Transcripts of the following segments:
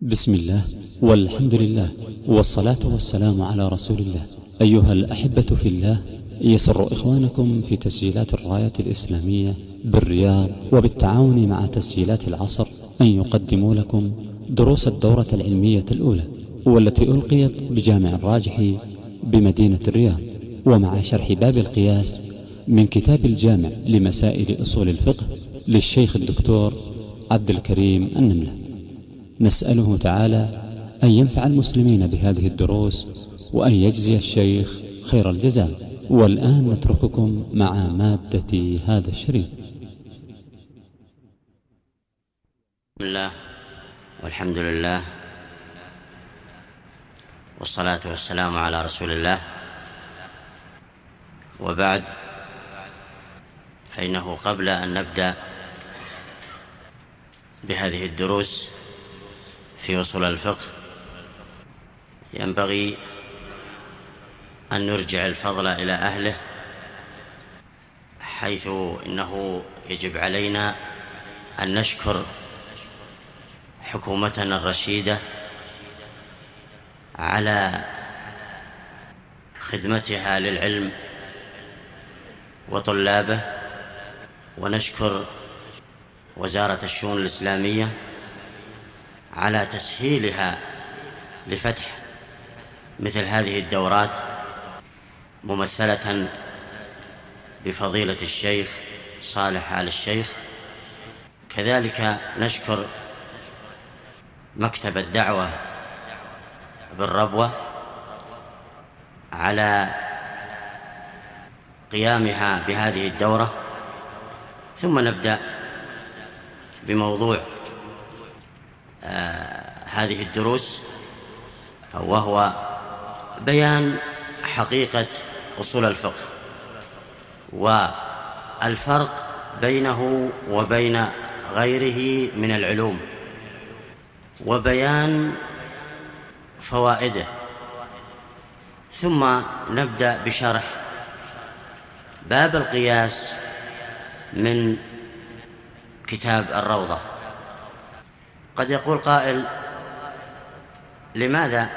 بسم الله والحمد لله والصلاة والسلام على رسول الله. أيها الأحبة في الله، يسر إخوانكم في تسجيلات الراية الإسلامية بالرياض وبالتعاون مع تسجيلات العصر أن يقدموا لكم دروس الدورة العلمية الأولى، والتي ألقيت بجامع الراجحي بمدينة الرياض، ومع شرح باب القياس من كتاب الجامع لمسائل أصول الفقه للشيخ الدكتور عبد الكريم النملة. نسأله تعالى أن ينفع المسلمين بهذه الدروس وأن يجزي الشيخ خير الجزاء. والآن نترككم مع مادة هذا الشريط. بسم الله والحمد لله والصلاة والسلام على رسول الله، وبعد، فإنه قبل أن نبدأ بهذه الدروس في أصول الفقه ينبغي أن نرجع الفضل إلى أهله، حيث إنه يجب علينا أن نشكر حكومتنا الرشيدة على خدمتها للعلم وطلابه، ونشكر وزارة الشؤون الإسلامية على تسهيلها لفتح مثل هذه الدورات، ممثلة بفضيلة الشيخ صالح آل الشيخ. كذلك نشكر مكتب الدعوة بالربوة على قيامها بهذه الدورة. ثم نبدأ بموضوع هذه الدروس، وهو بيان حقيقة أصول الفقه والفرق بينه وبين غيره من العلوم، وبيان فوائده. ثم نبدأ بشرح باب القياس من كتاب الروضة. قد يقول قائل: لماذا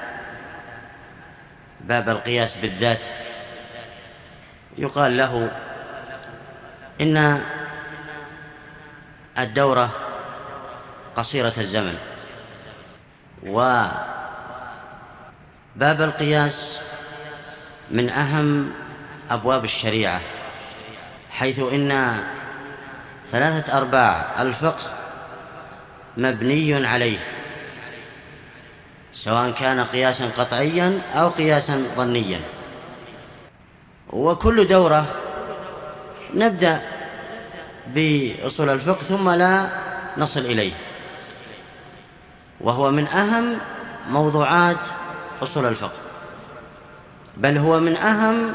باب القياس بالذات؟ يقال له إن الدورة قصيرة الزمن، وباب القياس من أهم أبواب الشريعة، حيث إن 3/4 الفقه مبني عليه، سواء كان قياسا قطعيا أو قياسا ظنيا. وكل دورة نبدأ بأصول الفقه ثم لا نصل إليه، وهو من أهم موضوعات أصول الفقه، بل هو من أهم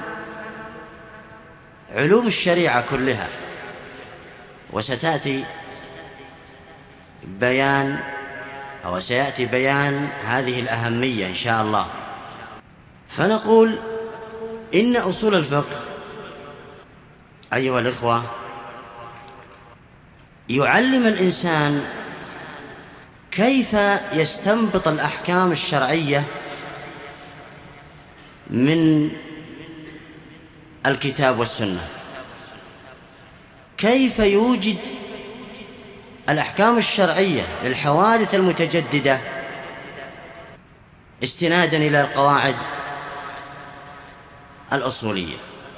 علوم الشريعة كلها. وستأتي بيان هذه الأهمية إن شاء الله. فنقول إن أصول الفقه أيها الإخوة يعلم الإنسان كيف يستنبط الأحكام الشرعية من الكتاب والسنة، كيف يوجد الأحكام الشرعية للحوادث المتجددة استنادا إلى القواعد الأصولية،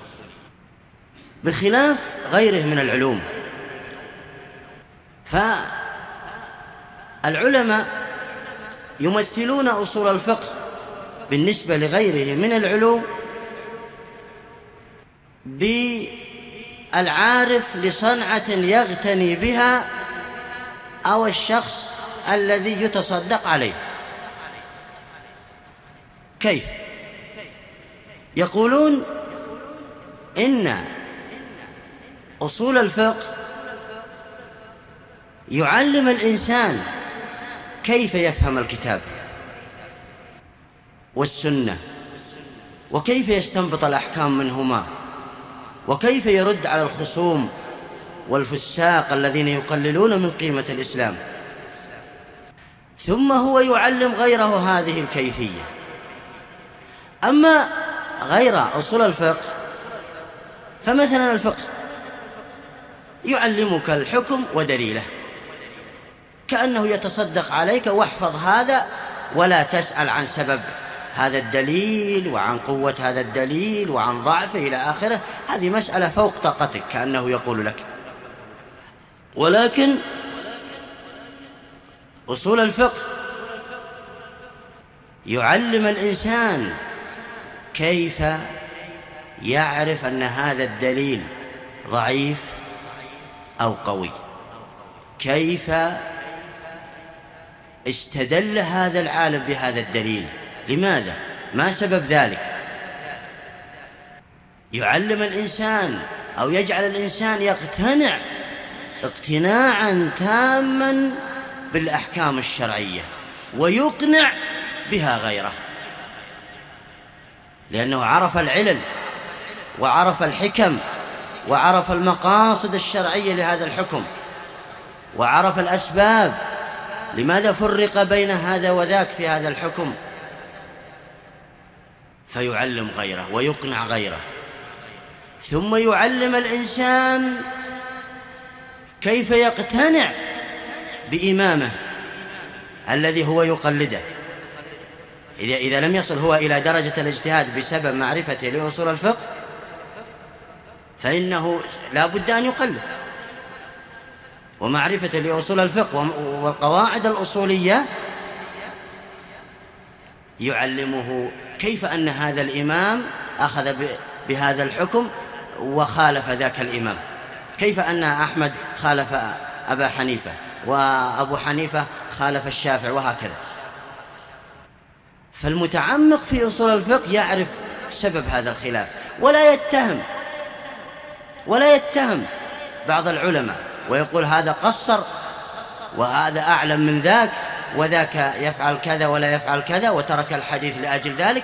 بخلاف غيره من العلوم. فالعلماء يمثلون أصول الفقه بالنسبة لغيره من العلوم بالعارف لصنعة يغتني بها أو الشخص الذي يتصدق عليه. كيف؟ يقولون إن أصول الفقه يعلم الإنسان كيف يفهم الكتاب والسنة، وكيف يستنبط الأحكام منهما، وكيف يرد على الخصوم والفساق الذين يقللون من قيمة الإسلام. ثم هو يعلم غيره هذه الكيفية. أما غير أصول الفقه، فمثلا الفقه يعلمك الحكم ودليله، كأنه يتصدق عليك: واحفظ هذا ولا تسأل عن سبب هذا الدليل وعن قوة هذا الدليل وعن ضعفه إلى آخره. هذه مسألة فوق طاقتك، كأنه يقول لك. ولكن أصول الفقه يعلم الإنسان كيف يعرف أن هذا الدليل ضعيف أو قوي، كيف استدل هذا العالم بهذا الدليل، لماذا، ما سبب ذلك. يعلم الإنسان أو يجعل الإنسان يقتنع اقتناعا تاما بالأحكام الشرعية ويقنع بها غيره، لأنه عرف العلل وعرف الحكم وعرف المقاصد الشرعية لهذا الحكم وعرف الأسباب، لماذا فرق بين هذا وذاك في هذا الحكم، فيعلم غيره ويقنع غيره. ثم يعلم الإنسان كيف يقتنع بإمامه الذي هو يقلده. إذا لم يصل هو إلى درجة الاجتهاد بسبب معرفته لأصول الفقه، فإنه لا بد أن يقلد. ومعرفة لأصول الفقه والقواعد الأصولية يعلمه كيف أن هذا الإمام أخذ بهذا الحكم وخالف ذاك الإمام، كيف أن أحمد خالف أبا حنيفة وأبو حنيفة خالف الشافعي، وهكذا. فالمتعمق في أصول الفقه يعرف سبب هذا الخلاف، ولا يتهم بعض العلماء ويقول هذا قصر وهذا أعلم من ذاك وذاك يفعل كذا ولا يفعل كذا وترك الحديث لأجل ذلك.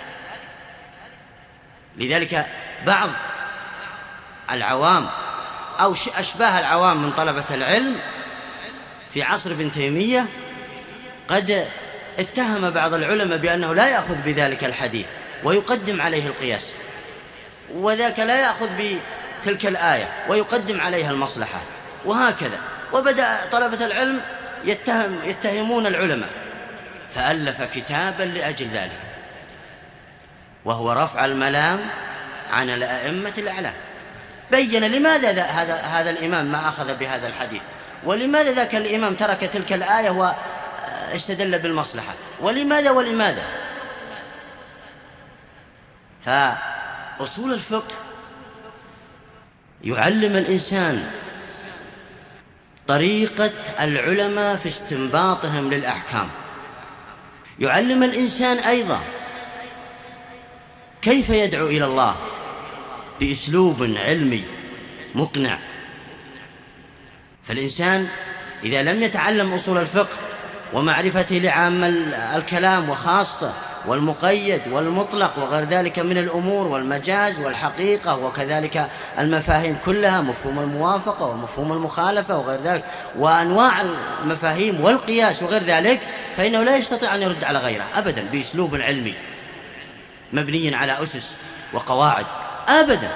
لذلك بعض العوام أو أشباه العوام من طلبة العلم في عصر ابن تيمية قد اتهم بعض العلماء بأنه لا يأخذ بذلك الحديث ويقدم عليه القياس، وذاك لا يأخذ بتلك الآية ويقدم عليها المصلحة، وهكذا. وبدأ طلبة العلم يتهمون العلماء، فألف كتابا لأجل ذلك، وهو رفع الملام عن الأئمة الأعلام. بين لماذا هذا الإمام ما أخذ بهذا الحديث، ولماذا ذاك الإمام ترك تلك الآية واستدل بالمصلحة، ولماذا. فأصول الفقه يعلم الإنسان طريقة العلماء في استنباطهم للأحكام. يعلم الإنسان أيضا كيف يدعو إلى الله بأسلوب علمي مقنع. فالإنسان إذا لم يتعلم أصول الفقه ومعرفته لعام الكلام وخاصة والمقيد والمطلق وغير ذلك من الأمور والمجاز والحقيقة وكذلك المفاهيم كلها، مفهوم الموافقة ومفهوم المخالفة وغير ذلك وأنواع المفاهيم والقياس وغير ذلك، فإنه لا يستطيع أن يرد على غيره أبدا بأسلوب علمي مبني على أسس وقواعد أبدا.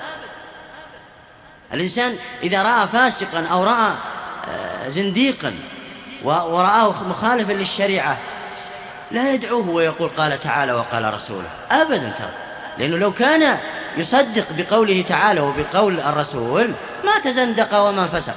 الإنسان إذا رأى فاسقا أو رأى زنديقا ورآه مخالفا للشريعة لا يدعوه ويقول قال تعالى وقال رسوله أبدا، ترى، لأنه لو كان يصدق بقوله تعالى وبقول الرسول ما تزندق وما فسق،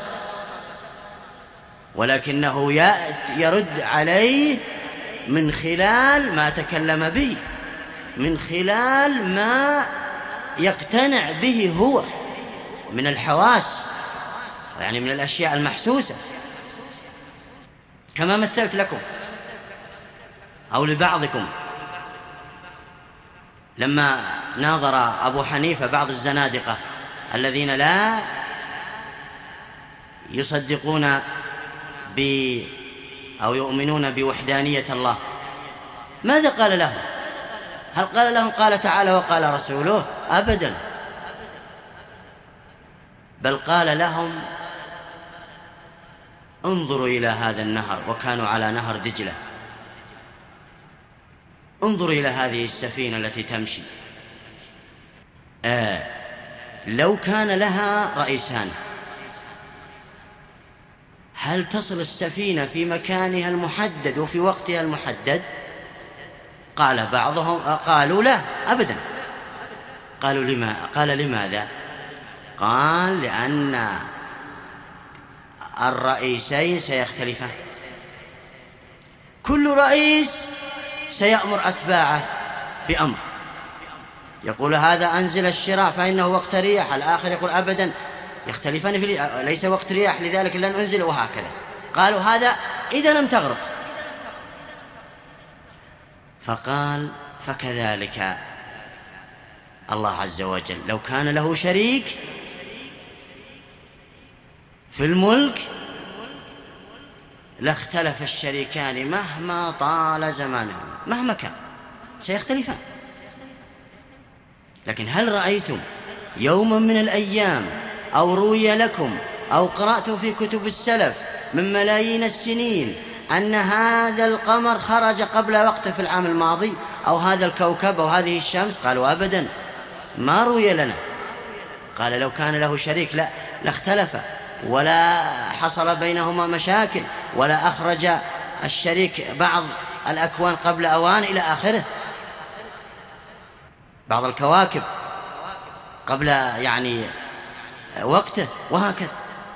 ولكنه يرد عليه من خلال ما تكلم به، من خلال ما يقتنع به هو من الحواس، يعني من الأشياء المحسوسة، كما مثلت لكم أو لبعضكم لما ناظر أبو حنيفة بعض الزنادقة الذين لا يصدقون أو يؤمنون بوحدانية الله، ماذا قال لهم؟ هل قال لهم قال تعالى وقال رسوله؟ أبدا، بل قال لهم انظروا إلى هذا النهر، وكانوا على نهر دجلة. انظروا إلى هذه السفينة التي تمشي. لو كان لها رئيسان، هل تصل السفينة في مكانها المحدد وفي وقتها المحدد؟ قال بعضهم قالوا لا أبدا. قال لماذا؟ قال لأن الرئيسين سيختلفان، كل رئيس سيأمر أتباعه بأمر، يقول هذا أنزل الشراء فإنه وقت رياح، الآخر يقول أبدا يختلفان ليس وقت رياح لذلك لن أنزل، وهكذا. قالوا هذا إذا لم تغرق. فقال فكذلك الله عز وجل لو كان له شريك في الملك لاختلف الشريكان مهما طال زمانهم، مهما كان سيختلفان. لكن هل رأيتم يوما من الأيام أو روي لكم أو قرأتم في كتب السلف من ملايين السنين أن هذا القمر خرج قبل وقته في العام الماضي، أو هذا الكوكب أو هذه الشمس؟ قالوا أبدا، ما روي لنا. قال لو كان له شريك لاختلف، ولا حصل بينهما مشاكل، ولا أخرج الشريك بعض الأكوان قبل أوان إلى آخره، بعض الكواكب قبل يعني وقته، وهكذا.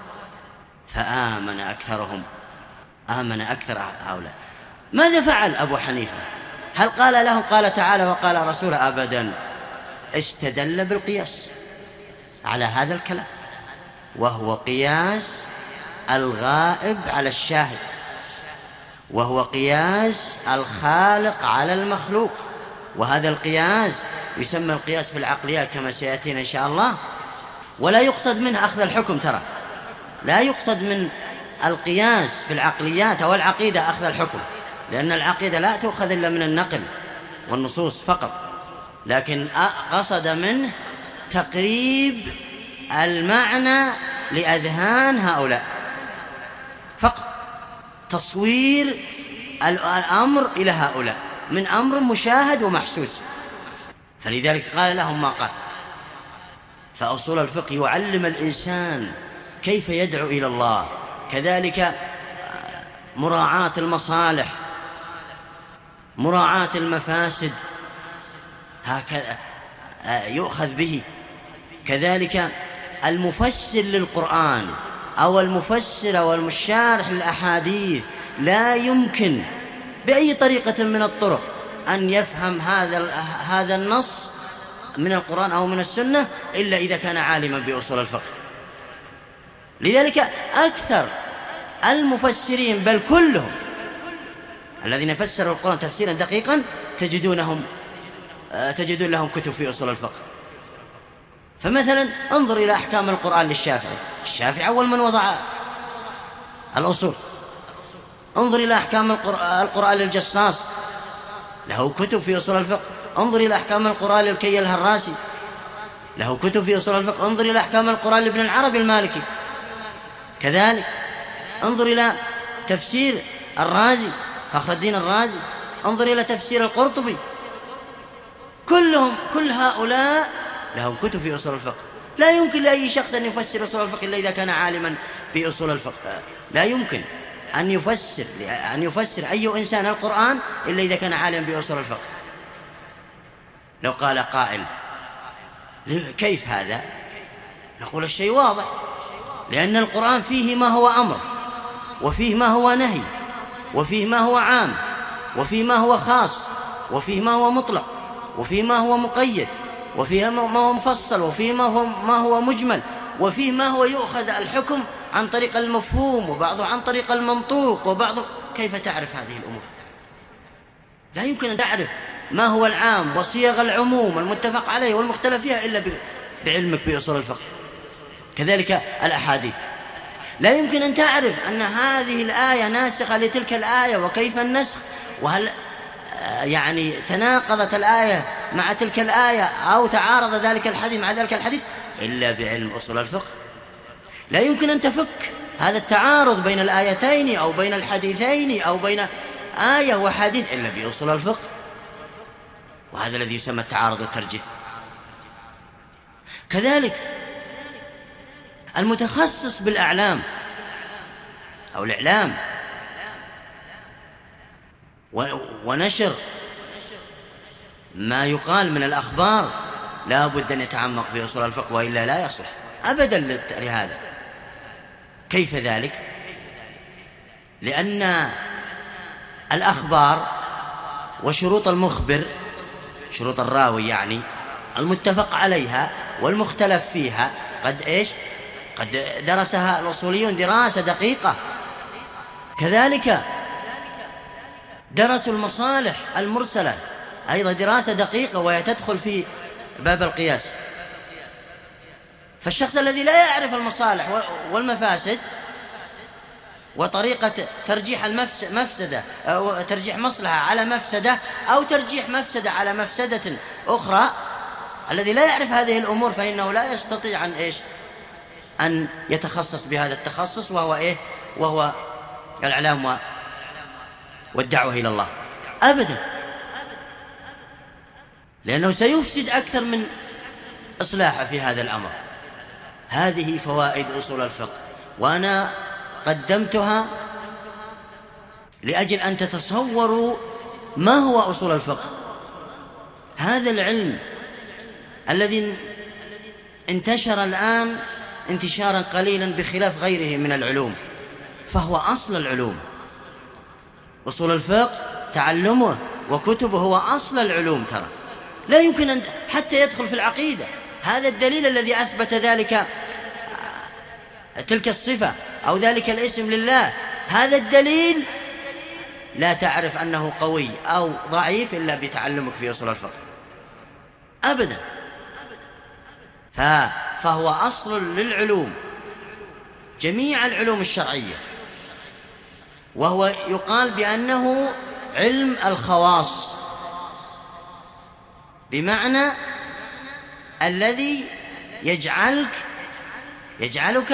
فآمن أكثرهم، آمن أكثر هؤلاء. ماذا فعل أبو حنيفة؟ هل قال لهم قال تعالى وقال رسوله؟ أبدا، استدل بالقياس على هذا الكلام، وهو قياس الغائب على الشاهد، وهو قياس الخالق على المخلوق. وهذا القياس يسمى القياس في العقليات كما سيأتينا إن شاء الله. ولا يقصد منه أخذ الحكم، ترى لا يقصد من القياس في العقليات أو العقيدة أخذ الحكم، لأن العقيدة لا تؤخذ إلا من النقل والنصوص فقط، لكن قصد منه تقريب المعنى لأذهان هؤلاء فقط، تصوير الأمر إلى هؤلاء من أمر مشاهد ومحسوس. فلذلك قال لهم ما قال. فأصول الفقه يعلم الإنسان كيف يدعو إلى الله، كذلك مراعاة المصالح، مراعاة المفاسد، هكذا يؤخذ به. كذلك المفسر للقرآن أو المفسر أو الشارح للأحاديث لا يمكن بأي طريقة من الطرق أن يفهم هذا النص من القرآن أو من السنة إلا إذا كان عالما بأصول الفقه. لذلك أكثر المفسرين بل كلهم الذين فسروا القرآن تفسيرا دقيقا تجدون لهم كتب في أصول الفقه. فمثلا انظر إلى أحكام القرآن للشافعي، الشافعي أول من وضع الأصول. انظر إلى أحكام القرآن للجصاص، له كتب في أصول الفقه. انظر إلى أحكام القرآن للكي الهراسي، له كتب في أصول الفقه. انظر إلى أحكام القرآن لابن العربي المالكي كذلك. انظر إلى تفسير الرازي، فخر الدين الرازي. انظر إلى تفسير القرطبي. كل هؤلاء لهم كتب في أصول الفقه. لا يمكن لأي شخص أن يفسر أصول الفقه إلا إذا كان عالما بأصول الفقه. لا يمكن أن يفسر أي إنسان القرآن إلا إذا كان عالما بأصول الفقه. لو قال قائل كيف هذا؟ نقول الشيء واضح، لأن القرآن فيه ما هو أمر، وفيه ما هو نهي، وفيه ما هو عام، وفيه ما هو خاص، وفيه ما هو مطلق، وفيه ما هو مقيد، وفيه ما هو مفصل، وفيه ما هو مجمل، وفيه ما هو يؤخذ الحكم عن طريق المفهوم وبعضه عن طريق المنطوق وبعضه. كيف تعرف هذه الأمور؟ لا يمكن أن تعرف ما هو العام وصيغ العموم المتفق عليه والمختلف فيها إلا بعلمك بأصول الفقه. كذلك الأحاديث، لا يمكن أن تعرف أن هذه الآية ناسخة لتلك الآية وكيف النسخ، وهل يعني تناقضت الآية مع تلك الآية أو تعارض ذلك الحديث مع ذلك الحديث إلا بعلم أصول الفقه. لا يمكن أن تفك هذا التعارض بين الآيتين أو بين الحديثين أو بين آية وحديث إلا بأصول الفقه، وهذا الذي يسمى التعارض والترجيح. كذلك المتخصص بالأعلام أو الإعلام ونشر ما يقال من الأخبار لا بد أن يتعمق في أصول الفقه، وإلا لا يصلح أبدا لهذا. كيف ذلك؟ لأن الأخبار وشروط المخبر، شروط الراوي يعني، المتفق عليها والمختلف فيها قد درسها الأصوليون دراسة دقيقة. كذلك درسوا المصالح المرسلة أيضا دراسة دقيقة، وهي تدخل في باب القياس. فالشخص الذي لا يعرف المصالح والمفاسد وطريقة ترجيح المفسدة أو ترجيح مصلحة على مفسدة أو ترجيح مفسدة على مفسدة أخرى، الذي لا يعرف هذه الأمور فإنه لا يستطيع أن يتخصص بهذا التخصص، وهو الإعلام والدعوة إلى الله أبدا، لأنه سيفسد أكثر من إصلاحه في هذا الأمر. هذه فوائد أصول الفقه، وأنا قدمتها لأجل أن تتصوروا ما هو أصول الفقه. هذا العلم الذي انتشر الآن انتشارا قليلا بخلاف غيره من العلوم، فهو أصل العلوم. أصول الفقه تعلمه وكتبه هو أصل العلوم، ترى لا يمكن أن حتى يدخل في العقيدة. هذا الدليل الذي أثبت تلك الصفة أو ذلك الاسم لله، هذا الدليل لا تعرف أنه قوي أو ضعيف إلا بتعلمك في أصول الفقه أبدا. فهو أصل للعلوم، جميع العلوم الشرعية، وهو يقال بأنه علم الخواص، بمعنى الذي يجعلك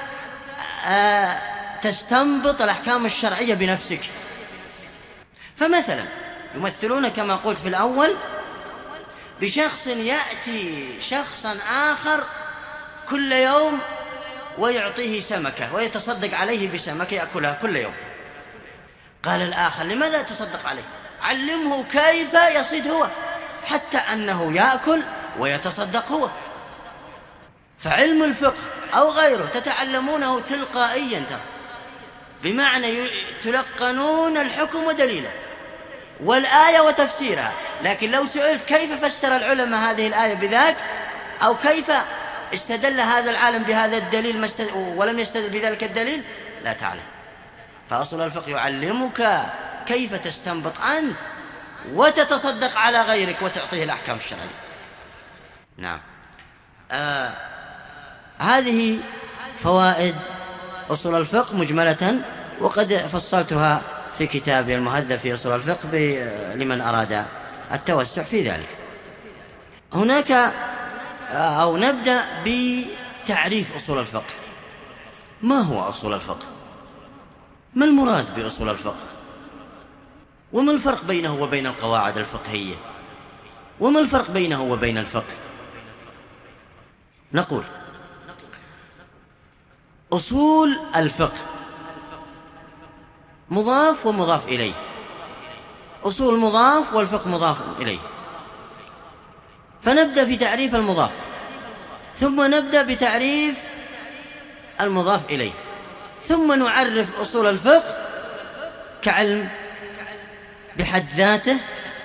تستنبط الأحكام الشرعية بنفسك. فمثلا يمثلون كما قلت في الأول بشخص يأتي شخصا آخر كل يوم ويعطيه سمكة ويتصدق عليه بسمكة يأكلها كل يوم. قال الآخر: لماذا تصدق عليه؟ علمه كيف يصيد هو، حتى أنه يأكل ويتصدق هو. فعلم الفقه أو غيره تتعلمونه تلقائيا، بمعنى تلقنون الحكم ودليله والآية وتفسيرها. لكن لو سئلت كيف فسر العلماء هذه الآية بذاك، أو كيف استدل هذا العالم بهذا الدليل ولم يستدل بذلك الدليل، لا تعلم. فأصل الفقه يعلمك كيف تستنبط أنت وتتصدق على غيرك وتعطيه الأحكام الشرعية. نعم. هذه فوائد أصول الفقه مجملة، وقد فصلتها في كتابي المهذب في أصول الفقه لمن أراد التوسع في ذلك. هناك أو نبدأ بتعريف أصول الفقه. ما هو أصول الفقه؟ ما المراد بأصول الفقه؟ وما الفرق بينه وبين القواعد الفقهية؟ وما الفرق بينه وبين الفقه؟ نقول: أصول الفقه مضاف ومضاف إليه، أصول مضاف والفقه مضاف إليه. فنبدأ في تعريف المضاف، ثم نبدأ بتعريف المضاف إليه، ثم نعرف أصول الفقه كعلم بحد ذاته،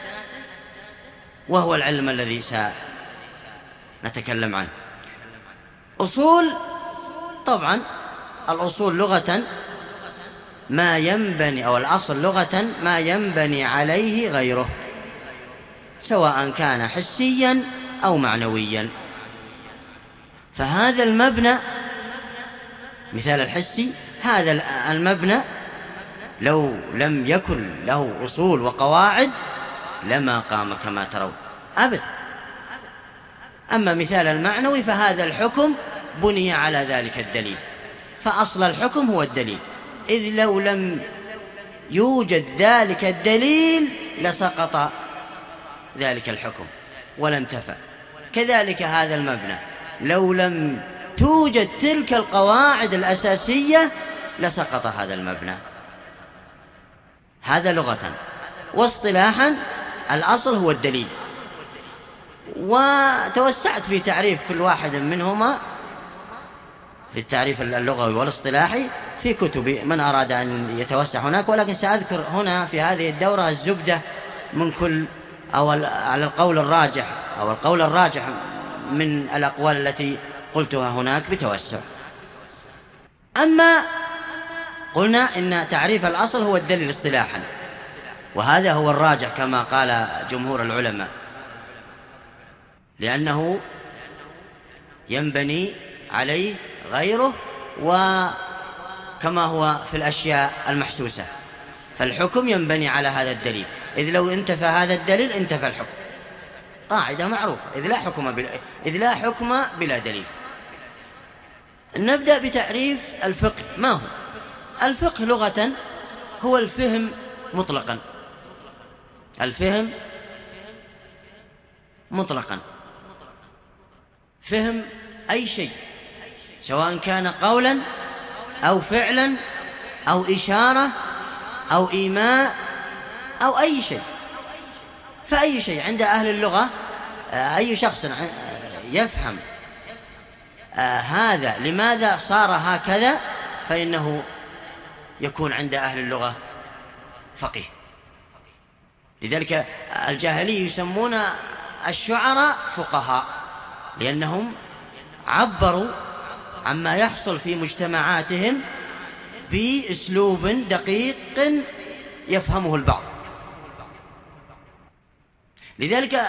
وهو العلم الذي سنتكلم عنه. أصول، طبعا الأصول لغة ما ينبني، أو الأصل لغة ما ينبني عليه غيره، سواء كان حسيا أو معنويا. فهذا المبنى، مثال الحسي، هذا المبنى لو لم يكن له أصول وقواعد لما قام كما ترون أبدا. أما مثال المعنوي فهذا الحكم بني على ذلك الدليل، فأصل الحكم هو الدليل، إذ لو لم يوجد ذلك الدليل لسقط ذلك الحكم ولا انتفى. كذلك هذا المبنى لو لم توجد تلك القواعد الأساسية لسقط هذا المبنى. هذا لغة. واصطلاحا الأصل هو الدليل. وتوسعت في تعريف كل واحد منهما في التعريف اللغوي والاصطلاحي في كتب من أراد أن يتوسع هناك، ولكن سأذكر هنا في هذه الدورة الزبدة من كل، أو على القول الراجح أو القول الراجح من الأقوال التي قلتها هناك بتوسع. أما قلنا إن تعريف الأصل هو الدليل اصطلاحا، وهذا هو الراجح كما قال جمهور العلماء، لأنه ينبني عليه غيره، وكما هو في الأشياء المحسوسة، فالحكم ينبني على هذا الدليل، إذ لو انتفى هذا الدليل انتفى الحكم. قاعدة معروفة، إذ لا حكم بلا دليل. نبدأ بتعريف الفقه. ما هو الفقه لغة؟ هو الفهم مطلقا، الفهم مطلقا، فهم أي شيء سواء كان قولا أو فعلا أو إشارة أو إيماء أو أي شيء. فأي شيء عند أهل اللغة، أي شخص يفهم هذا لماذا صار هكذا فإنه يكون عند أهل اللغة فقيه. لذلك الجاهلية يسمون الشعراء فقهاء، لأنهم عبروا عما يحصل في مجتمعاتهم بأسلوب دقيق يفهمه البعض. لذلك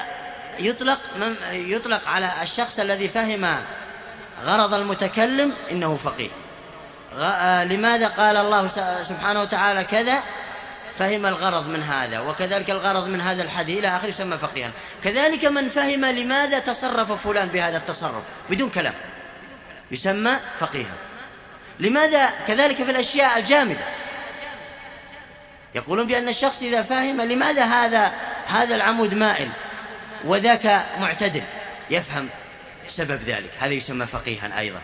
يطلق على الشخص الذي فهم غرض المتكلم إنه فقيه. لماذا قال الله سبحانه وتعالى كذا؟ فهم الغرض من هذا، وكذلك الغرض من هذا الحديث إلى آخره يسمى فقيها. كذلك من فهم لماذا تصرف فلان بهذا التصرف بدون كلام يسمى فقيها. لماذا؟ كذلك في الأشياء الجامدة يقولون بأن الشخص إذا فهم لماذا هذا العمود مائل وذاك معتدل يفهم سبب ذلك، هذا يسمى فقيها أيضا.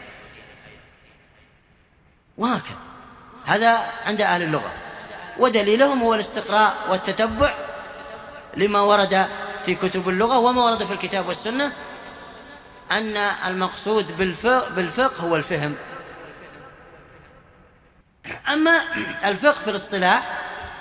وهكذا هذا عند أهل اللغة، ودليلهم هو الاستقراء والتتبع لما ورد في كتب اللغة وما ورد في الكتاب والسنة، أن المقصود بالفقه هو الفهم. أما الفقه في الاصطلاح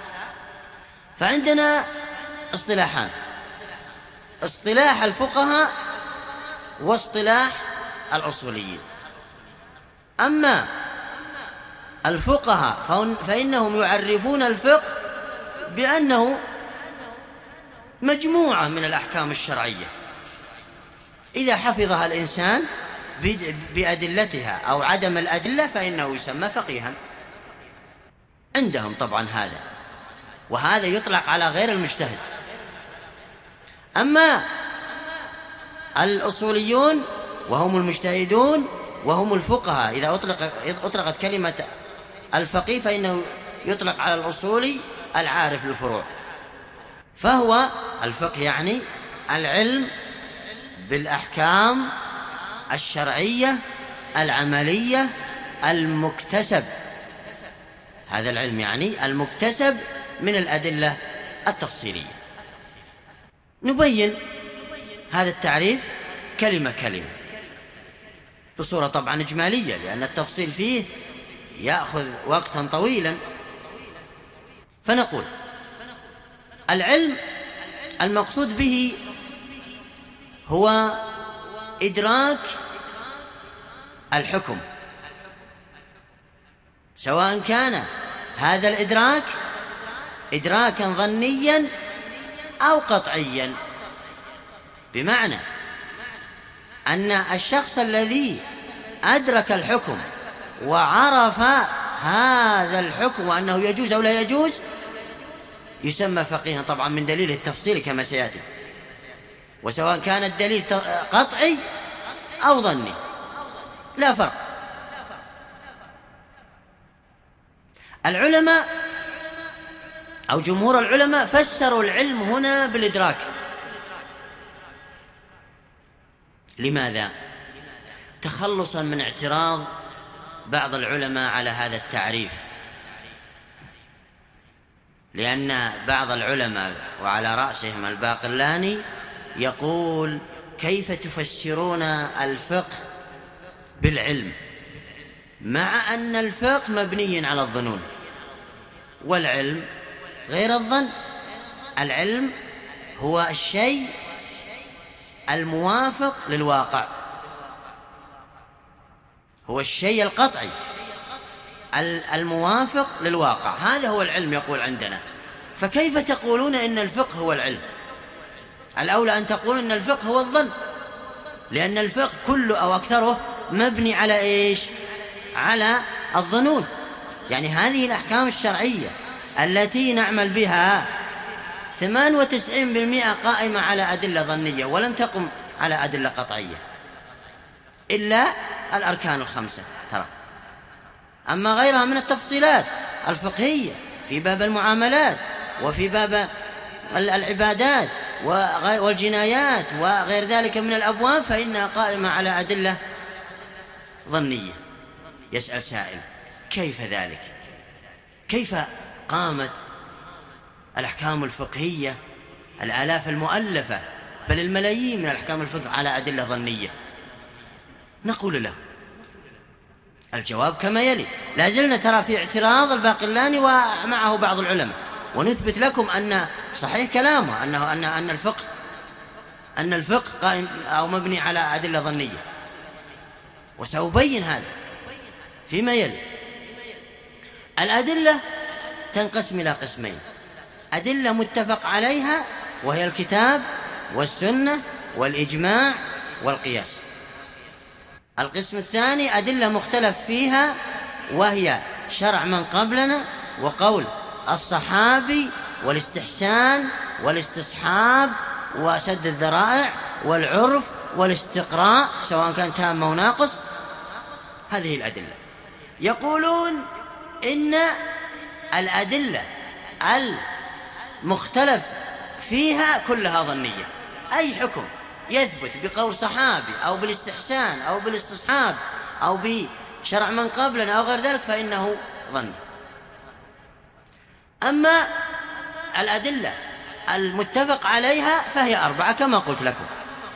فعندنا اصطلاحان: اصطلاح الفقهاء واصطلاح الأصوليين. أما الفقهاء فإنهم يعرفون الفقه بأنه مجموعة من الأحكام الشرعية إذا حفظها الإنسان بأدلتها أو عدم الأدلة فإنه يسمى فقيها عندهم طبعا هذا، وهذا يطلق على غير المجتهد. أما الأصوليون وهم المجتهدون وهم الفقهاء، إذا أطلقت كلمة الفقيه فإنه يطلق على الأصولي العارف للفروع. فهو الفقه يعني العلم بالأحكام الشرعية العملية المكتسب، هذا العلم يعني المكتسب من الأدلة التفصيلية. نبين هذا التعريف كلمة كلمة بصورة طبعا إجمالية، لأن التفصيل فيه يأخذ وقتا طويلا. فنقول العلم المقصود به هو إدراك الحكم، سواء كان هذا الإدراك إدراكا ظنيا أو قطعيا، بمعنى أن الشخص الذي أدرك الحكم وعرف هذا الحكم وأنه يجوز أو لا يجوز يسمى فقيها، طبعا من دليل التفصيل كما سيأتي، وسواء كان الدليل قطعي أو ظني لا فرق. العلماء أو جمهور العلماء فسروا العلم هنا بالإدراك. لماذا؟ تخلصا من اعتراض بعض العلماء على هذا التعريف، لأن بعض العلماء وعلى رأسهم الباقلاني يقول: كيف تفسرون الفقه بالعلم مع أن الفقه مبني على الظنون والعلم غير الظن؟ العلم هو الشيء الموافق للواقع، هو الشيء القطعي الموافق للواقع، هذا هو العلم يقول عندنا. فكيف تقولون إن الفقه هو العلم؟ الأولى أن تقولوا إن الفقه هو الظن، لأن الفقه كله أو أكثره مبني على إيش؟ على الظنون. يعني هذه الأحكام الشرعية التي نعمل بها 98% قائمة على أدلة ظنية، ولم تقم على أدلة قطعية إلا الأركان الخمسة ترى. أما غيرها من التفصيلات الفقهية في باب المعاملات وفي باب العبادات والجنايات وغير ذلك من الأبواب فإنها قائمة على أدلة ظنية. يسأل سائل: كيف ذلك؟ كيف قامت الأحكام الفقهية الآلاف المؤلفة بل الملايين من الأحكام الفقه على أدلة ظنية؟ نقول له الجواب كما يلي: لا زلنا ترى في اعتراض الباقلاني ومعه بعض العلماء، ونثبت لكم أن صحيح كلامه أن الفقه قائم أو مبني على أدلة ظنية، وسأبين هذا فيما يلي. الأدلة تنقسم إلى قسمين: أدلة متفق عليها وهي الكتاب والسنة والإجماع والقياس. القسم الثاني أدلة مختلف فيها وهي شرع من قبلنا وقول الصحابي والاستحسان والاستصحاب وسد الذرائع والعرف والاستقراء سواء كان تام أو ناقص. هذه الأدلة. يقولون إن الأدلة المختلف فيها كلها ظنية، أي حكم يثبت بقول صحابي أو بالاستحسان أو بالاستصحاب أو بشرع من قبلنا أو غير ذلك فإنه ظن. أما الأدلة المتفق عليها فهي 4 كما قلت لكم.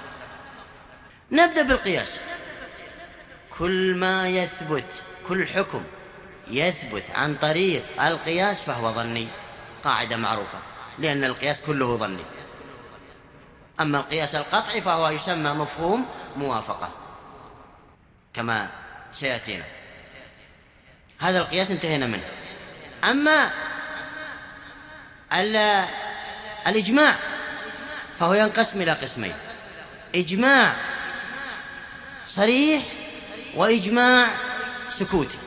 نبدأ بالقياس. كل ما يثبت، كل حكم يثبت عن طريق القياس فهو ظني، قاعدة معروفة، لأن القياس كله ظني. أما القياس القطعي فهو يسمى مفهوم موافقة كما سيأتينا. هذا القياس انتهينا منه. أما الإجماع فهو ينقسم إلى قسمين: إجماع صريح وإجماع سكوتي.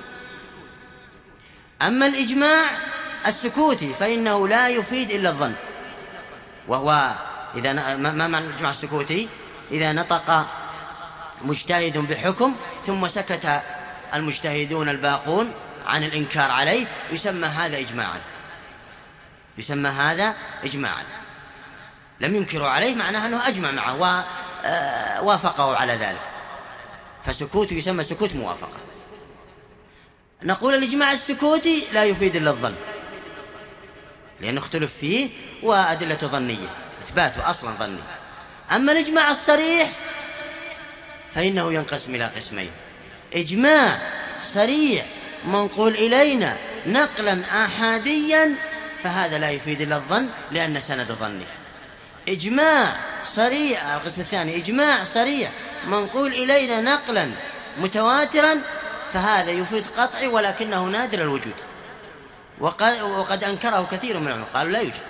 أما الإجماع السكوتي فإنه لا يفيد إلا الظن، وهو إذا ما معنى الإجماع السكوتي؟ إذا نطق مجتهد بحكم ثم سكت المجتهدون الباقون عن الإنكار عليه يسمى هذا إجماعا، يسمى هذا إجماعا. لم ينكروا عليه معناه أنه أجمع معه ووافقه على ذلك، فسكوت يسمى سكوت موافقة. نقول الإجماع السكوتي لا يفيد إلا الظن لأنه اختلف فيه وأدلة ظنية، إثباته أصلا ظني. أما الإجماع الصريح فإنه ينقسم إلى قسمين: إجماع صريح منقول إلينا نقلا آحاديا فهذا لا يفيد إلا الظن لأن سند ظني. إجماع صريح القسم الثاني: إجماع صريح منقول إلينا نقلا متواترا فهذا يفيد قطعي ولكنه نادر الوجود، وقد أنكره كثير من العلماء، قالوا لا يوجد،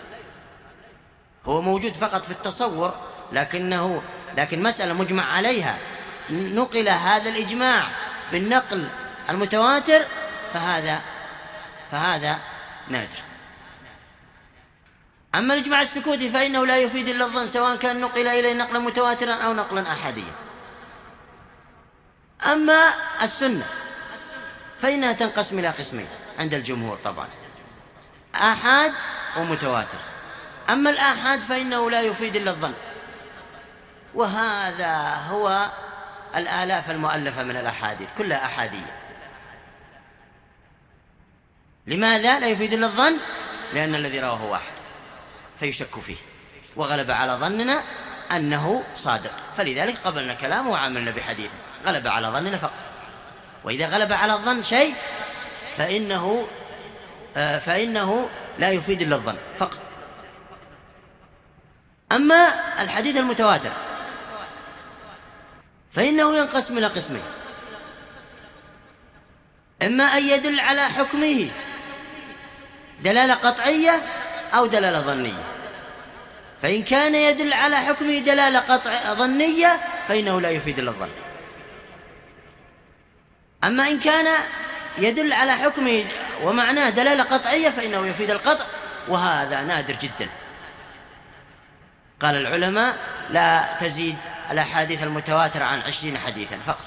هو موجود فقط في التصور لكن مسألة مجمع عليها نقل هذا الإجماع بالنقل المتواتر فهذا نادر. أما الإجماع السكوتي فإنه لا يفيد إلا الظن سواء كان نقل إليه نقلا متواترا أو نقلا أحاديا. أما السنة فإنها تنقسم إلى قسمين عند الجمهور طبعا، آحاد ومتواتر. أما الآحاد فإنه لا يفيد إلا الظن، وهذا هو الآلاف المؤلفة من الأحاديث كلها أحادية. لماذا لا يفيد إلا الظن؟ لأن الذي رواه واحد فيشك فيه، وغلب على ظننا أنه صادق، فلذلك قبلنا كلامه وعملنا بحديثه، غلب على ظننا فقط. وإذا غلب على الظن شيء فإنه لا يفيد إلا الظن فقط. أما الحديث المتواتر فإنه ينقسم إلى قسمين، إما أن يدل على حكمه دلالة قطعية أو دلالة ظنية. فإن كان يدل على حكمه دلالة ظنية فإنه لا يفيد إلا الظن. أما إن كان يدل على حكمه ومعناه دلالة قطعية فإنه يفيد القطع، وهذا نادر جدا. قال العلماء لا تزيد الأحاديث المتواترة عن 20 حديثا فقط.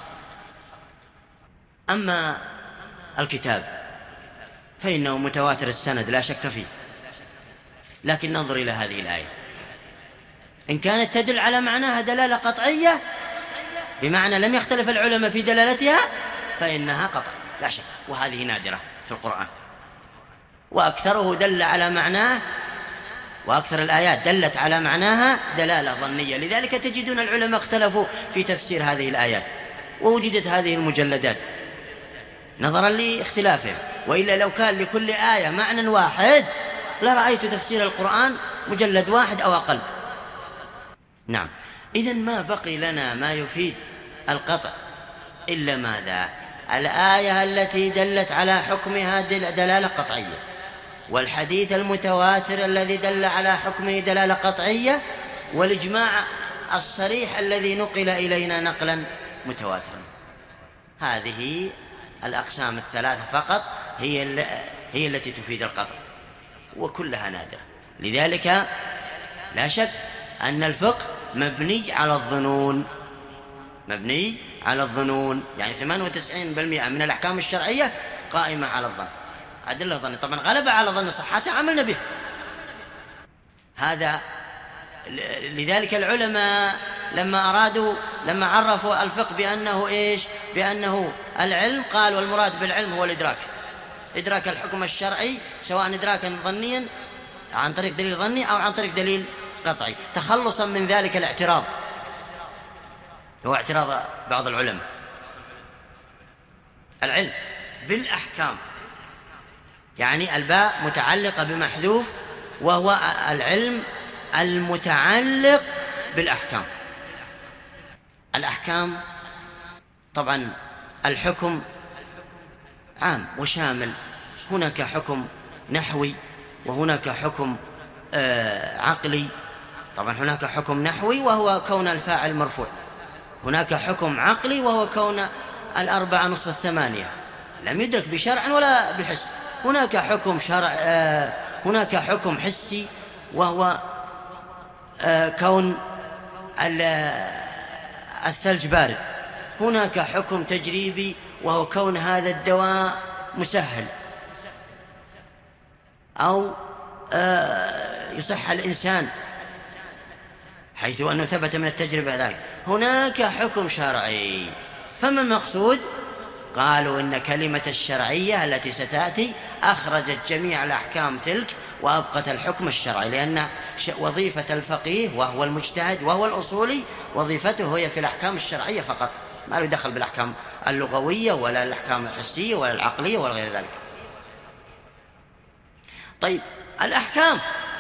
أما الكتاب فإنه متواتر السند لا شك فيه، لكن ننظر إلى هذه الآية، إن كانت تدل على معناها دلالة قطعية بمعنى لم يختلف العلماء في دلالتها فإنها قطع لا شك، وهذه نادرة في القرآن، وأكثره دل على معناه، وأكثر الآيات دلت على معناها دلالة ظنية. لذلك تجدون العلماء اختلفوا في تفسير هذه الآيات، ووجدت هذه المجلدات نظرا لاختلافهم، وإلا لو كان لكل آية معنى واحد لرأيت تفسير القرآن مجلد واحد أو أقل. نعم، إذن ما بقي لنا ما يفيد القطع إلا ماذا؟ الآية التي دلت على حكمها دلالة قطعية، والحديث المتواتر الذي دل على حكمه دلالة قطعية، والإجماع الصريح الذي نقل إلينا نقلا متواترا. هذه الأقسام الثلاثة فقط هي التي تفيد القطع، وكلها نادرة. لذلك لا شك أن الفقه مبني على الظنون، مبني على الظنون، يعني 98% من الأحكام الشرعية قائمة على الظن، أدلة ظن. طبعا غلب على ظن صحته عملنا به هذا. لذلك العلماء لما عرفوا الفقه بأنه إيش؟ بأنه العلم، قال والمراد بالعلم هو إدراك الحكم الشرعي، سواء إدراكا ظنيا عن طريق دليل ظني أو عن طريق دليل قطعي، تخلصا من ذلك الاعتراض، هو اعتراض بعض العلماء. العلم بالأحكام، يعني الباء متعلقة بمحذوف، وهو العلم المتعلق بالأحكام. الأحكام طبعا الحكم عام وشامل، هناك حكم نحوي وهناك حكم عقلي. طبعا هناك حكم نحوي وهو كون الفاعل مرفوع، هناك حكم عقلي وهو كون 4 نصف 8 لم يدرك بشرع ولا بحس. هناك حكم هناك حكم حسي وهو كون الثلج بارد. هناك حكم تجريبي وهو كون هذا الدواء مسهل أو يصح الإنسان حيث أنه ثبت من التجربة ذلك. هناك حكم شرعي، فما المقصود؟ قالوا إن كلمة الشرعية التي ستأتي أخرجت جميع الأحكام تلك وأبقت الحكم الشرعي، لأن وظيفة الفقيه وهو المجتهد وهو الأصولي وظيفته هي في الأحكام الشرعية فقط، ما له دخل بالأحكام اللغوية ولا الأحكام الحسية ولا العقلية ولا غير ذلك. طيب الأحكام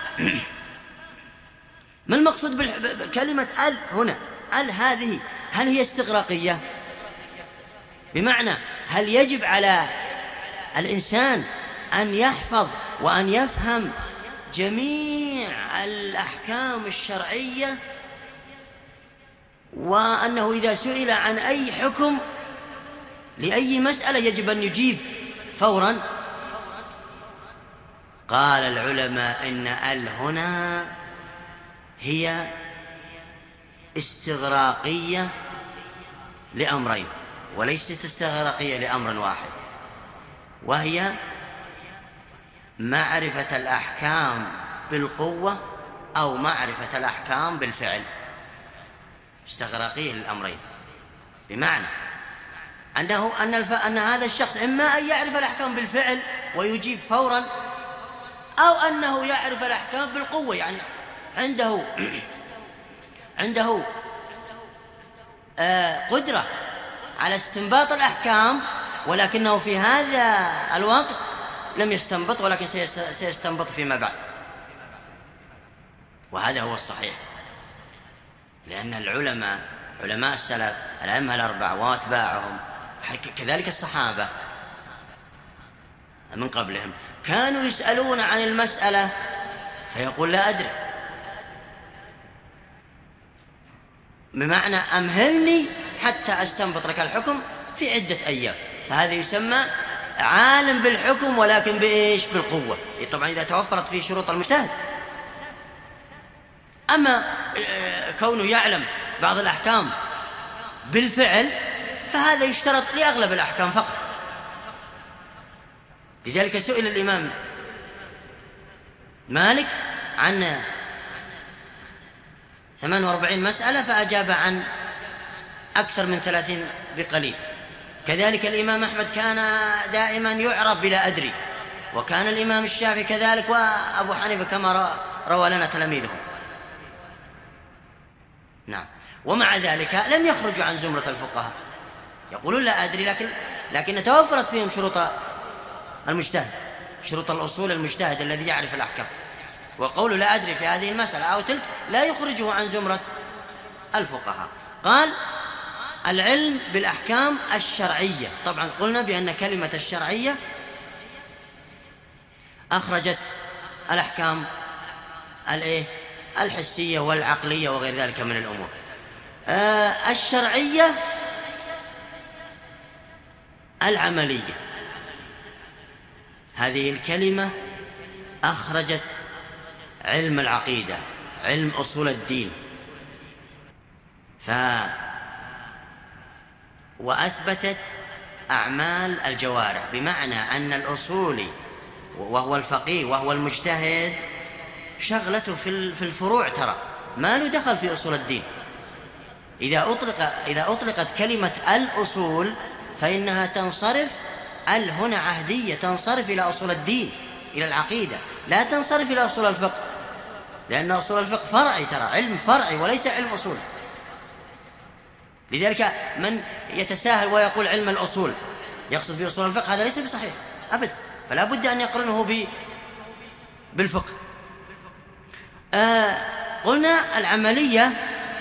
ما المقصود بكلمة ال هنا؟ ال هذه هل هي استغراقية؟ بمعنى هل يجب على الإنسان أن يحفظ وأن يفهم جميع الأحكام الشرعية، وأنه إذا سئل عن أي حكم لأي مسألة يجب أن يجيب فوراً؟ قال العلماء إن ال هنا هي استغراقية لأمرين وليست استغراقية لأمر واحد. وهي معرفة الأحكام بالقوة أو معرفة الأحكام بالفعل، استغراقيه للأمرين، بمعنى أن هذا الشخص إما أن يعرف الأحكام بالفعل ويجيب فورا، أو أنه يعرف الأحكام بالقوة، يعني عنده قدرة على استنباط الأحكام، ولكنه في هذا الوقت لم يستنبط، ولكن سيستنبط فيما بعد. وهذا هو الصحيح، لأن علماء السلف الأئمة الأربعة وأتباعهم كذلك الصحابة من قبلهم كانوا يسألون عن المسألة فيقول لا أدري، بمعنى أمهلني حتى أستنبط لك الحكم في عدة أيام. فهذا يسمى عالم بالحكم، ولكن بإيش؟ بالقوة، طبعا إذا توفرت فيه شروط المجتهد. أما كونه يعلم بعض الأحكام بالفعل فهذا يشترط لأغلب الأحكام فقط. لذلك سئل الإمام مالك عن 48 مسألة فأجاب عن أكثر من 30 بقليل. كذلك الإمام أحمد كان دائما يعرب بلا أدري، وكان الإمام الشافعي كذلك، وأبو حنيفة كما روى لنا تلاميذهم. نعم. ومع ذلك لم يخرجوا عن زمرة الفقهاء، يقولون لا أدري، لكن توفرت فيهم شروط المجتهد، شروط الأصول المجتهد الذي يعرف الأحكام. وقول لا أدري في هذه المسألة أو تلك لا يخرجه عن زمرة الفقهاء. قال العلم بالأحكام الشرعية. طبعا قلنا بأن كلمة الشرعية أخرجت الأحكام الحسية والعقلية وغير ذلك من الأمور. الشرعية العملية، هذه الكلمة أخرجت علم العقيدة، علم أصول الدين، وأثبتت أعمال الجوارح، بمعنى أن الأصولي وهو الفقيه وهو المجتهد شغلته في الفروع، ترى ما له دخل في أصول الدين. إذا أطلقت كلمة الأصول فإنها تنصرف، هنا عهدية، تنصرف إلى أصول الدين، إلى العقيدة، لا تنصرف إلى أصول الفقه، لأن أصول الفقه فرعي، ترى علم فرعي وليس علم أصول. لذلك من يتساهل ويقول علم الأصول يقصد بأصول الفقه هذا ليس بصحيح أبدا، فلا بد أن يقرنه بالفقه. قلنا العملية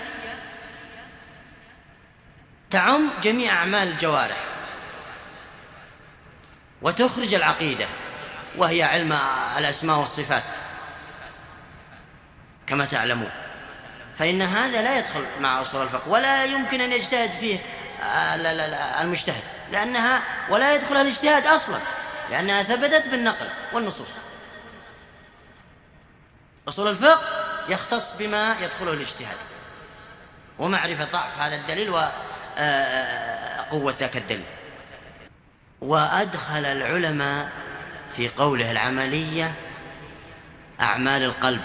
تعم جميع أعمال الجوارح وتخرج العقيدة، وهي علم الأسماء والصفات كما تعلمون، فإن هذا لا يدخل مع أصول الفقه، ولا يمكن أن يجتهد فيه المجتهد، لأنها ولا يدخلها الاجتهاد أصلا، لأنها ثبتت بالنقل والنصوص. أصول الفقه يختص بما يدخله الاجتهاد ومعرفة ضعف هذا الدليل وقوة ذاك الدليل. وأدخل العلماء في قوله العملية أعمال القلب،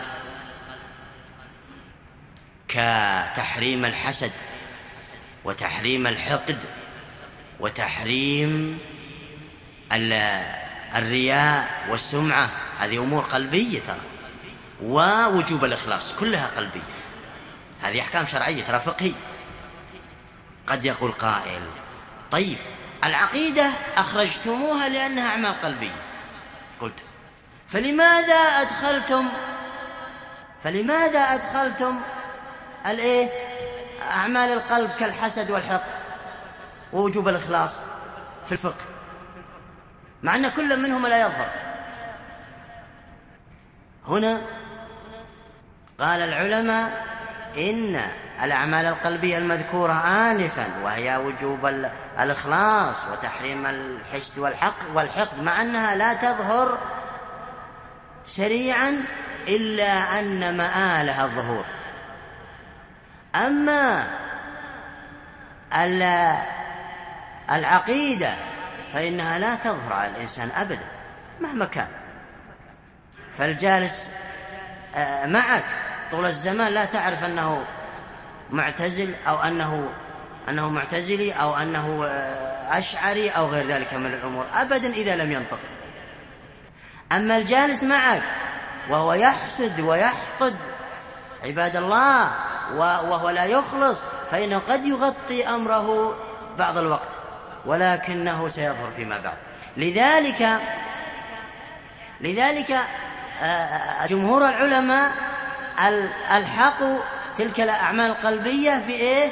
كتحريم الحسد وتحريم الحقد وتحريم الرياء والسمعة، هذه أمور قلبية ترى، ووجوب الإخلاص كلها قلبية، هذه أحكام شرعية ترى فقهية. قد يقول قائل طيب العقيدة أخرجتموها لأنها أعمال قلبية، قلت فلماذا أدخلتم أعمال القلب كالحسد والحقد ووجوب الإخلاص في الفقه، مع أن كل منهما لا يظهر؟ هنا قال العلماء إن الأعمال القلبية المذكورة آنفا وهي وجوب الإخلاص وتحريم الحسد والحقد مع أنها لا تظهر سريعا إلا أن مآلها الظهور. أما العقيدة فإنها لا تظهر على الإنسان أبدا مهما كان. فالجالس معك طول الزمان لا تعرف أنه معتزل أو أنه معتزلي أو أنه أشعري أو غير ذلك من الأمور أبدا إذا لم ينطق. أما الجالس معك وهو يحسد ويحقد عباد الله وهو لا يخلص، فإنه قد يغطي أمره بعض الوقت ولكنه سيظهر فيما بعد. لذلك جمهور العلماء الحقوا تلك الأعمال القلبية بإيه؟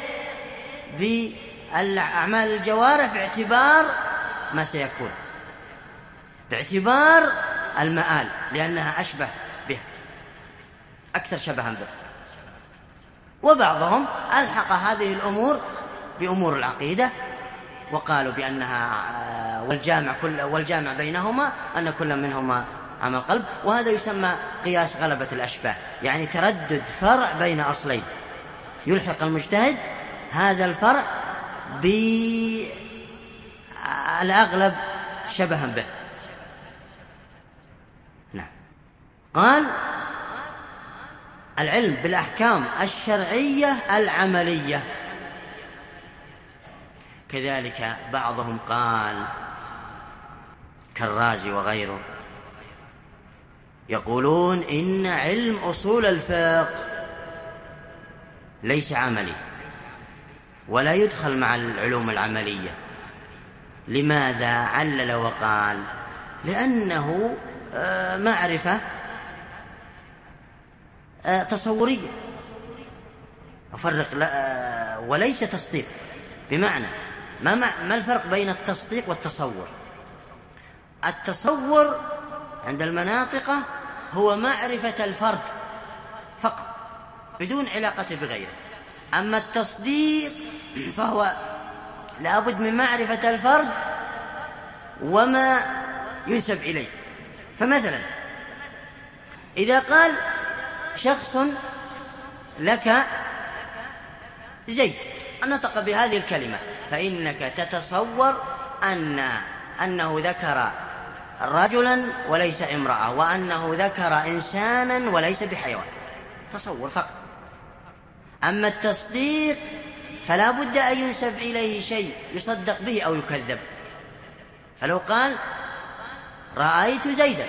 بالأعمال الجوارح باعتبار ما سيكون، باعتبار المآل، لأنها أشبه به، أكثر شبها به. وبعضهم ألحق هذه الأمور بأمور العقيدة وقالوا بأنها والجامع بينهما أن كل منهما عمل قلب، وهذا يسمى قياس غلبة الأشباه، يعني تردد فرع بين أصلين يلحق المجتهد هذا الفرع بالأغلب شبها به. نعم. قال العلم بالأحكام الشرعية العملية. كذلك بعضهم قال كالرازي وغيره يقولون إن علم أصول الفقه ليس عملي ولا يدخل مع العلوم العملية. لماذا؟ علل وقال لأنه معرفة تصورية، أفرق وليس تصديق. بمعنى ما الفرق بين التصديق والتصور؟ التصور عند المناطقة هو معرفة الفرد فقط بدون علاقة بغيره، أما التصديق فهو لابد من معرفة الفرد وما ينسب إليه. فمثلا إذا قال شخص لك زيد، نطق بهذه الكلمة، فإنك تتصور أنه ذكر رجلا وليس امرأة، وأنه ذكر إنسانا وليس بحيوان، تصور فقط. أما التصديق فلا بد أن ينسب إليه شيء يصدق به أو يكذب. فلو قال رأيت زيدا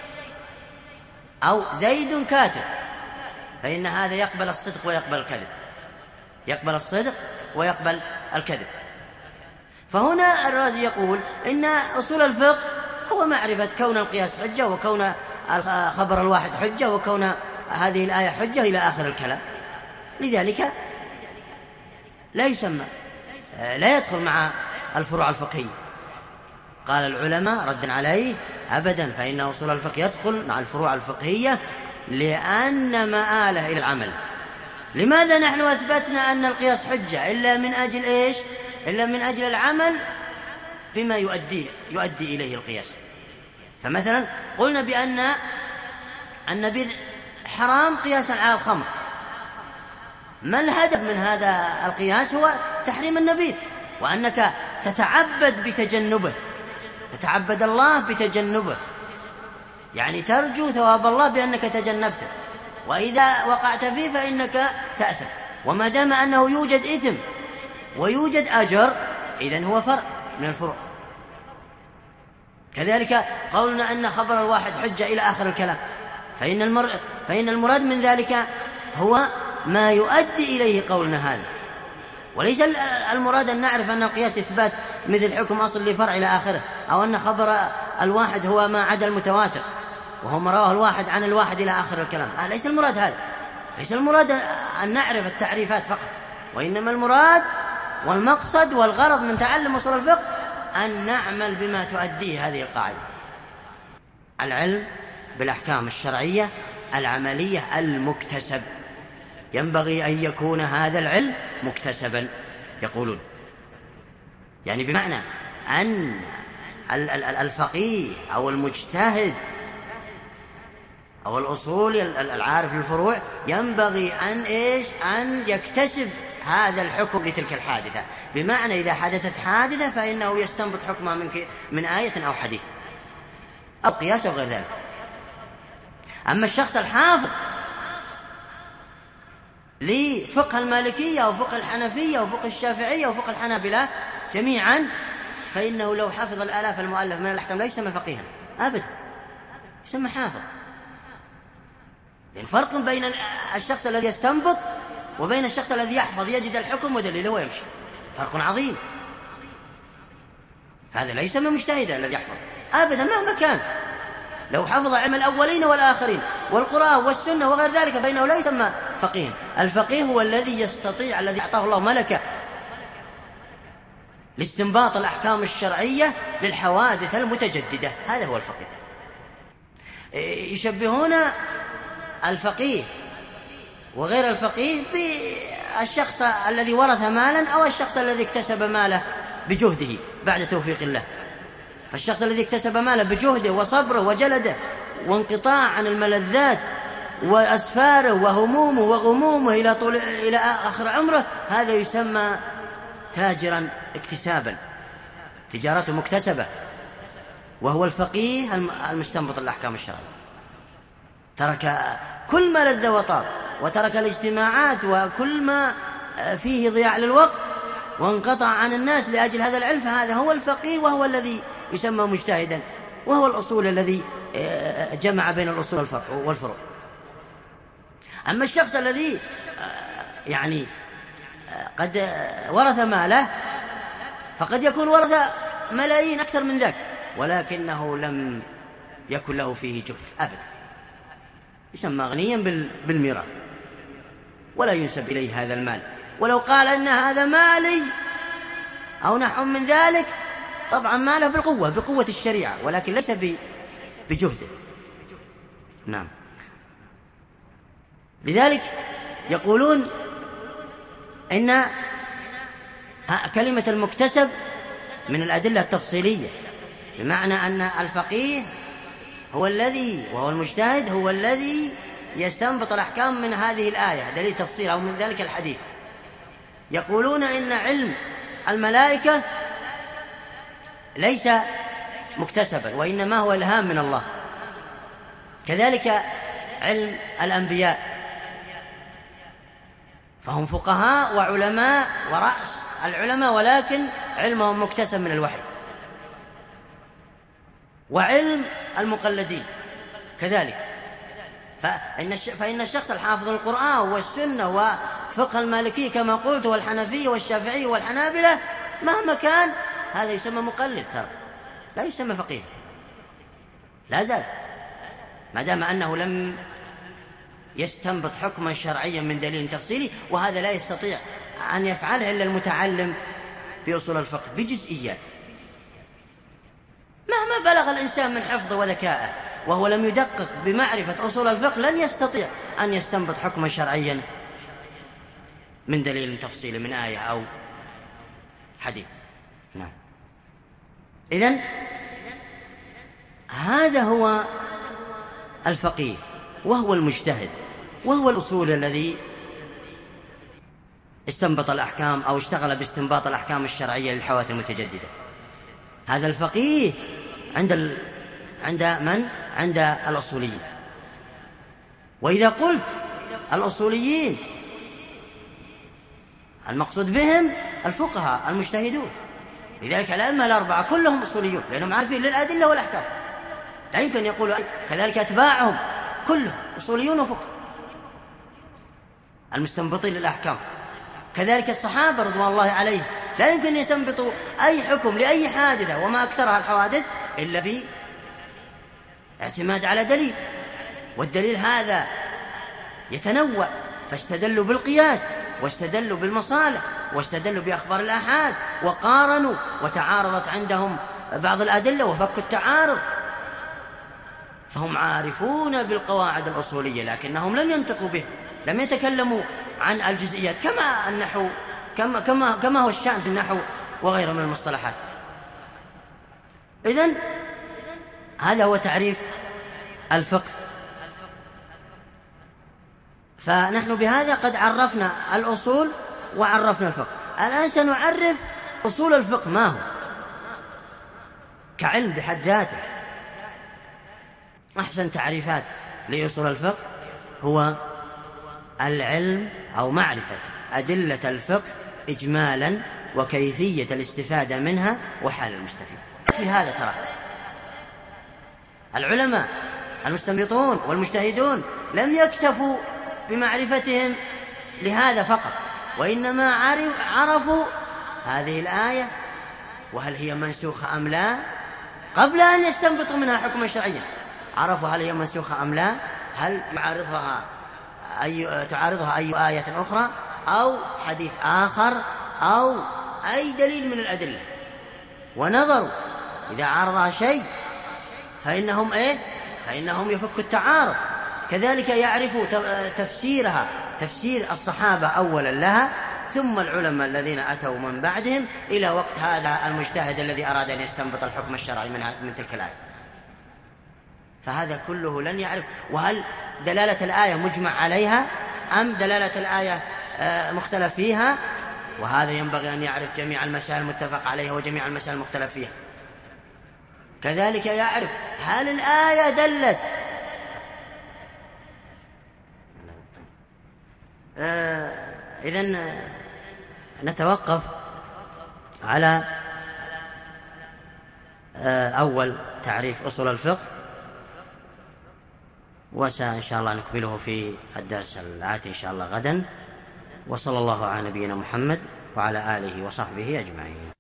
أو زيد كاتب، فإن هذا يقبل الصدق ويقبل الكذب، يقبل الصدق ويقبل الكذب. فهنا الرازي يقول إن أصول الفقه هو معرفة كون القياس حجة، وكون خبر الواحد حجة، وكون هذه الآية حجة إلى آخر الكلام. لذلك لا يسمى، لا يدخل مع الفروع الفقهية. قال العلماء ردا عليه أبدا، فإن أصول الفقه يدخل مع الفروع الفقهية لأن مآله إلى العمل. لماذا نحن أثبتنا أن القياس حجة إلا من أجل إيش؟ إلا من أجل العمل بما يؤدي إليه القياس. فمثلا قلنا بأن النبيذ حرام قياسا على الخمر. ما الهدف من هذا القياس؟ هو تحريم النبيذ، وأنك تتعبد بتجنبه، تتعبد الله بتجنبه، يعني ترجو ثواب الله بأنك تجنبته، وإذا وقعت فيه فإنك تأثم. وما دام أنه يوجد إثم ويوجد أجر، إذن هو فرع من الفروع. كذلك قولنا أن خبر الواحد حجة إلى آخر الكلام، فإن المراد من ذلك هو ما يؤدي إليه قولنا هذا، وليس المراد أن نعرف أن القياس إثبات مثل حكم أصل لفرع إلى آخره، أو أن خبر الواحد هو ما عدا المتواتر وهو ما رواه الواحد عن الواحد إلى آخر الكلام. ليس المراد هذا، ليس المراد أن نعرف التعريفات فقط، وإنما المراد والمقصد والغرض من تعلم أصول الفقه أن نعمل بما تؤديه هذه القاعدة. العلم بالأحكام الشرعية العملية المكتسب، ينبغي أن يكون هذا العلم مكتسبا، يقولون، يعني بمعنى أن الفقيه أو المجتهد أو الأصول العارف للفروع ينبغي أن يكتسب هذا الحكم لتلك الحادثة، بمعنى إذا حدثت حادثة فإنه يستنبط حكمها من آية أو حديث أو قياس أو غير ذلك. أما الشخص الحافظ لفقه المالكية أو فقه الحنفية أو فقه الشافعية أو فقه الحنابلة جميعا، فإنه لو حفظ الآلاف المؤلف من الأحكام لا يسمى فقيها أبدا، يسمى حافظ. لأن فرق بين الشخص الذي يستنبط وبين الشخص الذي يحفظ يجد الحكم ودليله ويمشي، فرق عظيم. هذا لا يسمى مجتهدا الذي يحفظ أبدا مهما كان، لو حفظ علم الأولين والآخرين والقرآن والسنة وغير ذلك فإنه لا يسمى فقيها. الفقيه هو الذي يستطيع، الذي أعطاه الله ملكة لاستنباط الأحكام الشرعية للحوادث المتجددة، هذا هو الفقيه. يشبهون الفقيه وغير الفقيه بالشخص الذي ورث مالا أو الشخص الذي اكتسب ماله بجهده بعد توفيق الله. فالشخص الذي اكتسب ماله بجهده وصبره وجلده وانقطاع عن الملذات وأسفاره وهمومه وغمومه إلى آخر عمره، هذا يسمى تاجرا اكتسابا، تجارته مكتسبة، وهو الفقيه المستنبط الأحكام الشرعية. ترك كل ما لذ وطاب وترك الاجتماعات وكل ما فيه ضياع للوقت وانقطع عن الناس لأجل هذا العلم، فهذا هو الفقيه وهو الذي يسمى مجتهدا، وهو الأصول الذي جمع بين الأصول والفروع. أما الشخص الذي يعني قد ورث ماله فقد يكون ورث ملايين أكثر من ذلك ولكنه لم يكن له فيه جهد أبدا، يسمى غنيا بالميراث ولا ينسب إليه هذا المال. ولو قال أن هذا مالي أو نحو من ذلك، طبعا ماله بقوة الشريعة ولكن ليس بجهده. نعم. لذلك يقولون إن كلمة المكتسب من الأدلة التفصيلية، بمعنى أن الفقيه هو الذي وهو المجتهد هو الذي يستنبط الأحكام من هذه الآية دليل تفصيل أو من ذلك الحديث. يقولون إن علم الملائكة ليس مكتسبا وإنما هو إلهام من الله، كذلك علم الأنبياء، فهم فقهاء وعلماء ورأس العلماء ولكن علمهم مكتسب من الوحي. وعلم المقلدين كذلك، فإن الشخص الحافظ القرآن والسنة وفقه المالكي كما قلت والحنفية والشافعي والحنابلة مهما كان هذا يسمى مقلد، ترى لا يسمى فقيه، لا زال ما دام أنه لم يستنبط حكما شرعيا من دليل تفصيلي، وهذا لا يستطيع أن يفعله إلا المتعلم بأصول الفقه بجزئيات. مهما بلغ الإنسان من حفظه وذكائه وهو لم يدقق بمعرفة أصول الفقه لن يستطيع أن يستنبط حكما شرعيا من دليل تفصيلي من آية أو حديث. نعم. إذن هذا هو الفقيه وهو المجتهد وهو الأصول الذي استنبط الأحكام أو اشتغل باستنباط الأحكام الشرعية للحوادث المتجددة. هذا الفقيه عند من؟ عند الأصوليين. وإذا قلت الأصوليين المقصود بهم الفقهاء المجتهدون، لذلك الأئمة الأربعة كلهم أصوليون لأنهم عارفين للأدلة والأحكام، لا يمكن يقولوا كذلك أتباعهم كلهم أصوليون وفقهاء المستنبطين للأحكام. كذلك الصحابة رضوان الله عليهم لا يمكن يستنبطوا أي حكم لأي حادثة وما أكثرها الحوادث إلا باعتماد على دليل، والدليل هذا يتنوع، فاستدلوا بالقياس واستدلوا بالمصالح واستدلوا بأخبار الآحاد وقارنوا وتعارضت عندهم بعض الأدلة وفكوا التعارض، فهم عارفون بالقواعد الأصولية لكنهم لم ينطقوا به، لم يتكلموا عن الجزئيات كما النحو كما هو الشأن في النحو وغيره من المصطلحات. إذن هذا هو تعريف الفقه. فنحن بهذا قد عرفنا الأصول وعرفنا الفقه. الآن سنعرف أصول الفقه ما هو كعلم بحد ذاته. أحسن تعريفات لأصول الفقه هو العلم أو معرفة أدلة الفقه إجمالا وكيفية الاستفادة منها وحال المستفيد. في هذا ترى العلماء المستنبطون والمجتهدون لم يكتفوا بمعرفتهم لهذا فقط، وإنما عرفوا هذه الآية وهل هي منسوخة أم لا قبل أن يستنبطوا منها حكما شرعيا. عرفوا هل هي منسوخة أم لا، هل تعارضها أي آية أخرى أو حديث آخر أو أي دليل من الأدلة، ونظروا إذا عارضها شيء فإنهم يفكوا التعارض. كذلك يعرفوا تفسيرها، تفسير الصحابة أولا لها، ثم العلماء الذين أتوا من بعدهم إلى وقت هذا المجتهد الذي أراد أن يستنبط الحكم الشرعي من تلك الآية. فهذا كله لن يعرف. وهل دلالة الآية مجمع عليها أم دلالة الآية مختلف فيها؟ وهذا ينبغي أن يعرف جميع المسائل المتفق عليها وجميع المسائل المختلف فيها. كذلك يعرف هل الآية دلت إذن نتوقف على أول تعريف أصول الفقه، وإن شاء الله نكمله في الدرس الآتي إن شاء الله غدا. وصلى الله على نبينا محمد وعلى آله وصحبه أجمعين.